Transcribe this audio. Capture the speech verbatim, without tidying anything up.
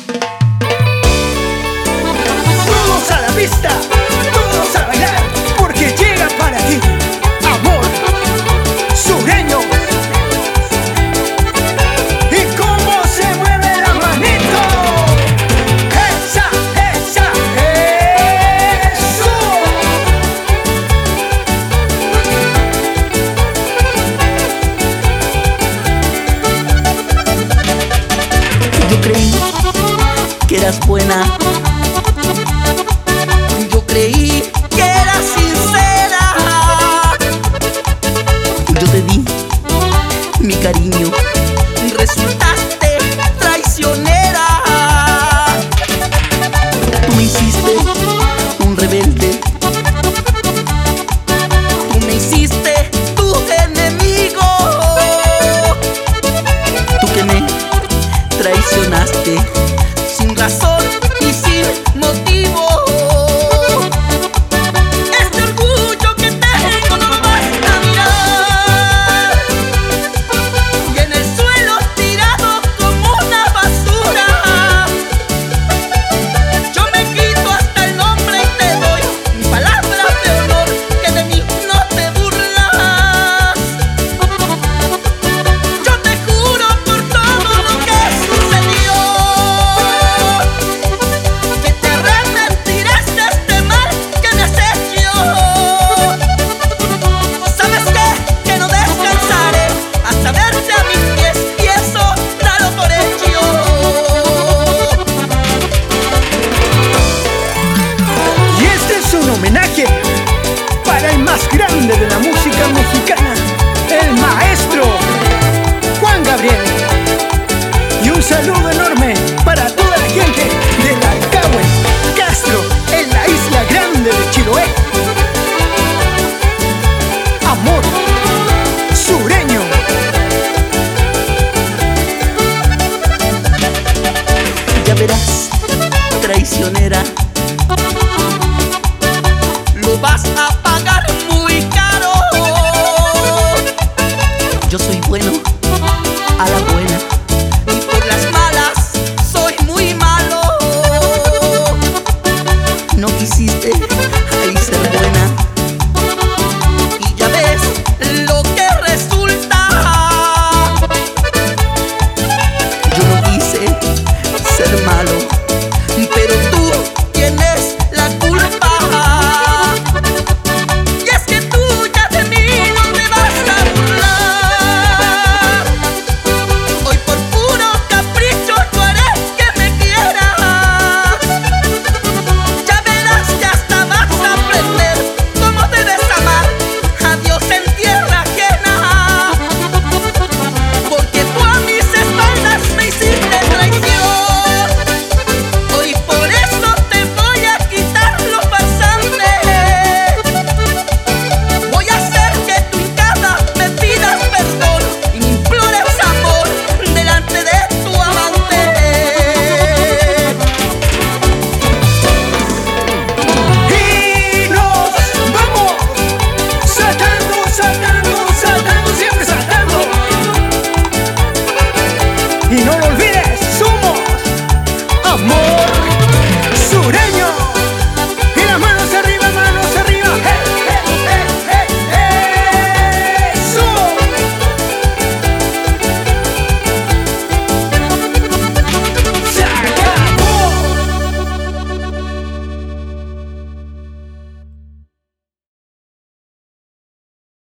Todos a la pista, todos a bailar, porque llega para ti Amor Sureño. Y cómo se mueve la manito, esa, esa, eso. Yo creí que eras buena, yo creí que eras sincera, yo te di mi cariño, resultaste traicionera. Tú me hiciste un rebelde, tú me hiciste tu enemigo, tú que me traicionaste sin razón y sin motivo.